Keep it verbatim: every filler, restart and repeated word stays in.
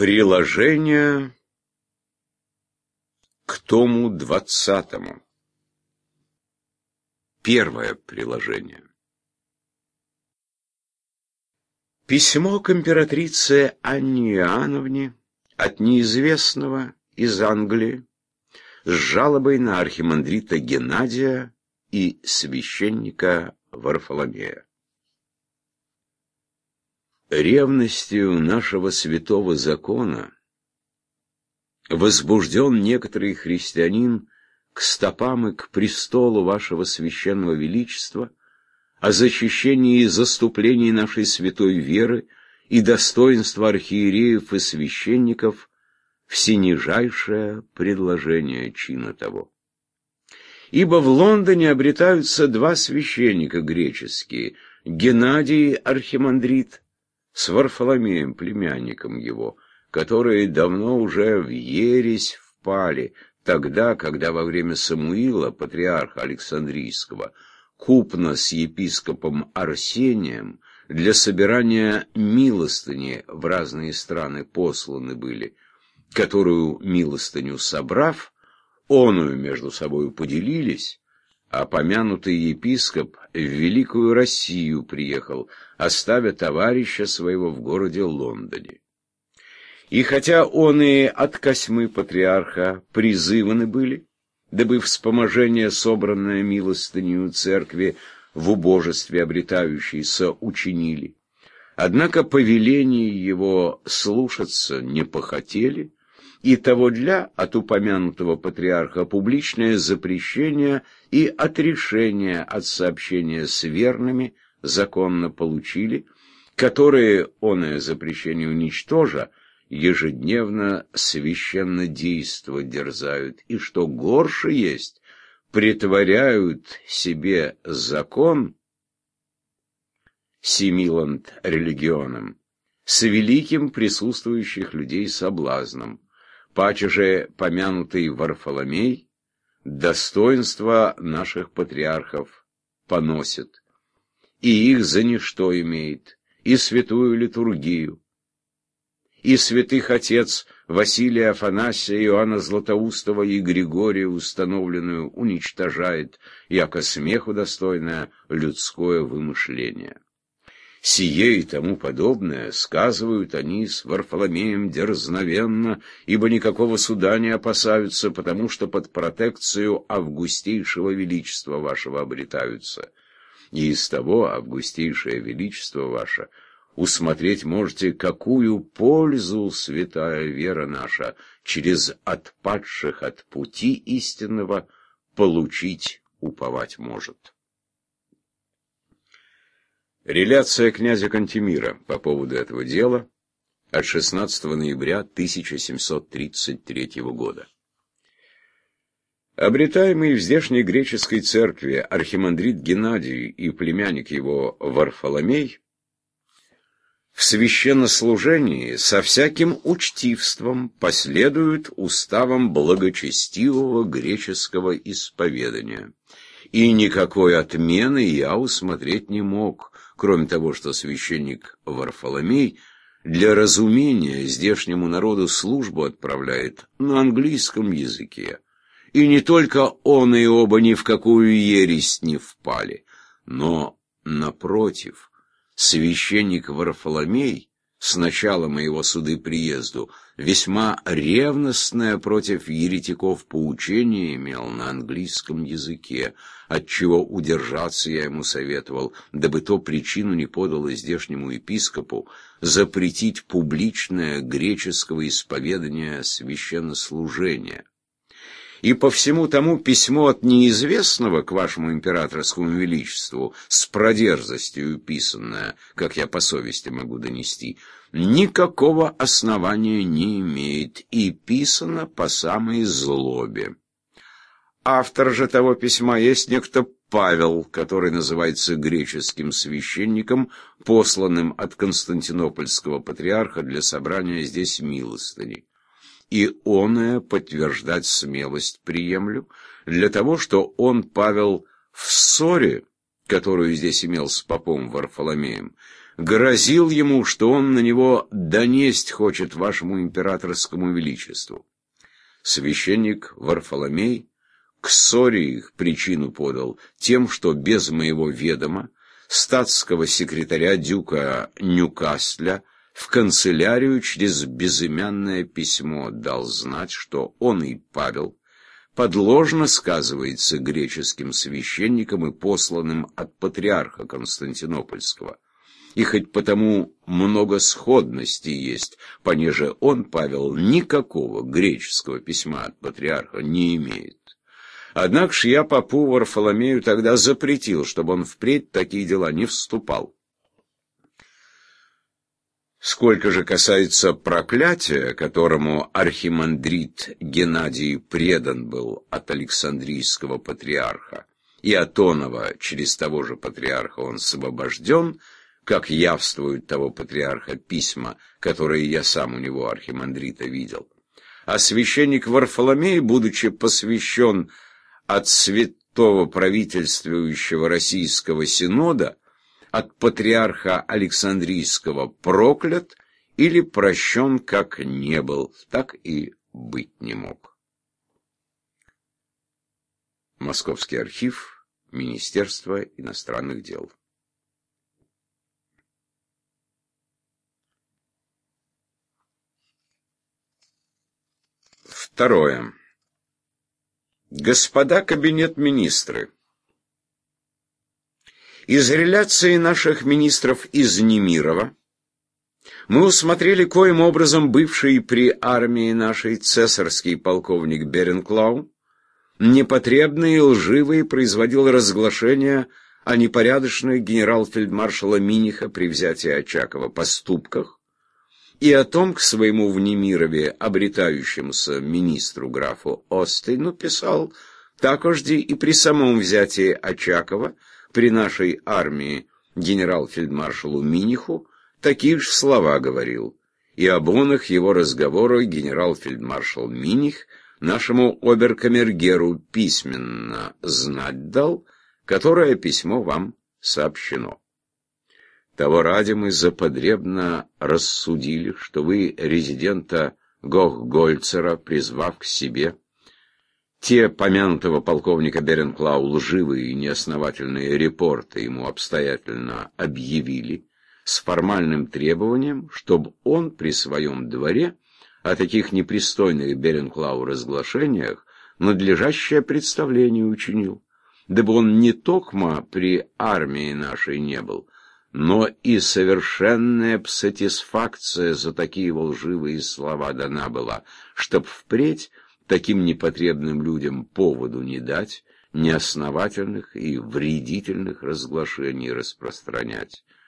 Приложение к тому двадцатому. Первое приложение. Письмо к императрице Анне Иоанновне от неизвестного из Англии с жалобой на архимандрита Геннадия и священника Варфоломея. Ревностью нашего святого закона возбужден некоторый христианин к стопам и к престолу вашего священного величества о защищении и заступлении нашей святой веры и достоинства архиереев и священников всенижайшее предложение чина того. Ибо в Лондоне обретаются два священника греческие, Геннадий архимандрит с Варфоломеем, племянником его, которые давно уже в ересь впали, тогда, когда во время Самуила, патриарха Александрийского, купно с епископом Арсением для собирания милостыни в разные страны посланы были, которую милостыню собрав, оную между собою поделились, а помянутый епископ в Великую Россию приехал, оставя товарища своего в городе Лондоне. И хотя он и от косьмы патриарха призываны были, дабы вспоможение, собранное милостынью церкви в убожестве обретающейся, учинили, однако повеление его слушаться не похотели, и того для от упомянутого патриарха публичное запрещение и отрешение от сообщения с верными законно получили, которые, оное запрещение уничтожа, ежедневно священнодейство дерзают, и, что горше есть, притворяют себе закон симилант религионом с великим присутствующих людей соблазном. Паче же помянутый Варфоломей достоинства наших патриархов поносит, и их за ничто имеет, и святую литургию, и святых отец Василия Афанасия, Иоанна Златоустова и Григория установленную уничтожает, яко смеху достойное людское вымышление. Сие и тому подобное сказывают они с Варфоломеем дерзновенно, ибо никакого суда не опасаются, потому что под протекцию августейшего величества вашего обретаются. И из того августейшее величество ваше усмотреть можете, какую пользу святая вера наша через отпадших от пути истинного получить уповать может. Реляция князя Кантемира по поводу этого дела от шестнадцатого ноября тысяча семьсот тридцать третьего года. Обретаемый в здешней греческой церкви архимандрит Геннадий и племянник его Варфоломей в священнослужении со всяким учтивством последуют уставам благочестивого греческого исповедания, и никакой отмены я усмотреть не мог, кроме того, что священник Варфоломей для разумения здешнему народу службу отправляет на английском языке. И не только он и оба ни в какую ересь не впали, но, напротив, священник Варфоломей с начала моего суды приезду весьма ревностное против еретиков поучение имел на английском языке, отчего удержаться я ему советовал, дабы то причину не подало здешнему епископу запретить публичное греческого исповедания священнослужения. И по всему тому письмо от неизвестного к вашему императорскому величеству, с продерзостью писанное, как я по совести могу донести, никакого основания не имеет и писано по самой злобе. Автор же того письма есть некто Павел, который называется греческим священником, посланным от константинопольского патриарха для собрания здесь милостыни. И оное подтверждать смелость приемлю, для того, что он, Павел, в ссоре, которую здесь имел с попом Варфоломеем, грозил ему, что он на него донесть хочет вашему императорскому величеству. Священник Варфоломей к ссоре их причину подал тем, что без моего ведома статского секретаря дюка Ньюкасля в канцелярию через безымянное письмо дал знать, что он и Павел подложно сказывается греческим священникам и посланным от патриарха Константинопольского. И хоть потому много сходностей есть, понеже он, Павел, никакого греческого письма от патриарха не имеет. Однако ж я попу Варфоломею тогда запретил, чтобы он впредь в такие дела не вступал. Сколько же касается проклятия, которому архимандрит Геннадий предан был от Александрийского патриарха, и от оного через того же патриарха он освобожден, как явствуют того патриарха письма, которые я сам у него, архимандрита, видел. А священник Варфоломей, будучи посвящен от святого правительствующего Российского Синода, от патриарха Александрийского проклят или прощен как не был, так и быть не мог. Московский архив Министерства иностранных дел. Второе. Господа кабинет-министры, из реляции наших министров из Немирова мы усмотрели, коим образом бывший при армии нашей цесарский полковник Беренклау непотребные и лживые производил разглашения о непорядочных генерал-фельдмаршала Миниха при взятии Очакова поступках, и о том к своему в Немирове обретающемуся министру графу Остейну писал такожди и при самом взятии Очакова при нашей армии генерал-фельдмаршалу Миниху такие же слова говорил, и об оных его разговорах генерал-фельдмаршал Миних нашему оберкамергеру письменно знать дал, которое письмо вам сообщено. Того ради мы заподребно рассудили, что вы резидента Гохгольцера, призвав к себе, те помянутого полковника Беренклау лживые и неосновательные репорты ему обстоятельно объявили с формальным требованием, чтобы он при своем дворе о таких непристойных Беренклау разглашениях надлежащее представление учинил, дабы он не токмо при армии нашей не был, но и совершенная сатисфакция за такие лживые слова дана была, чтоб впредь таким непотребным людям поводу не дать неосновательных и вредительных разглашений распространять.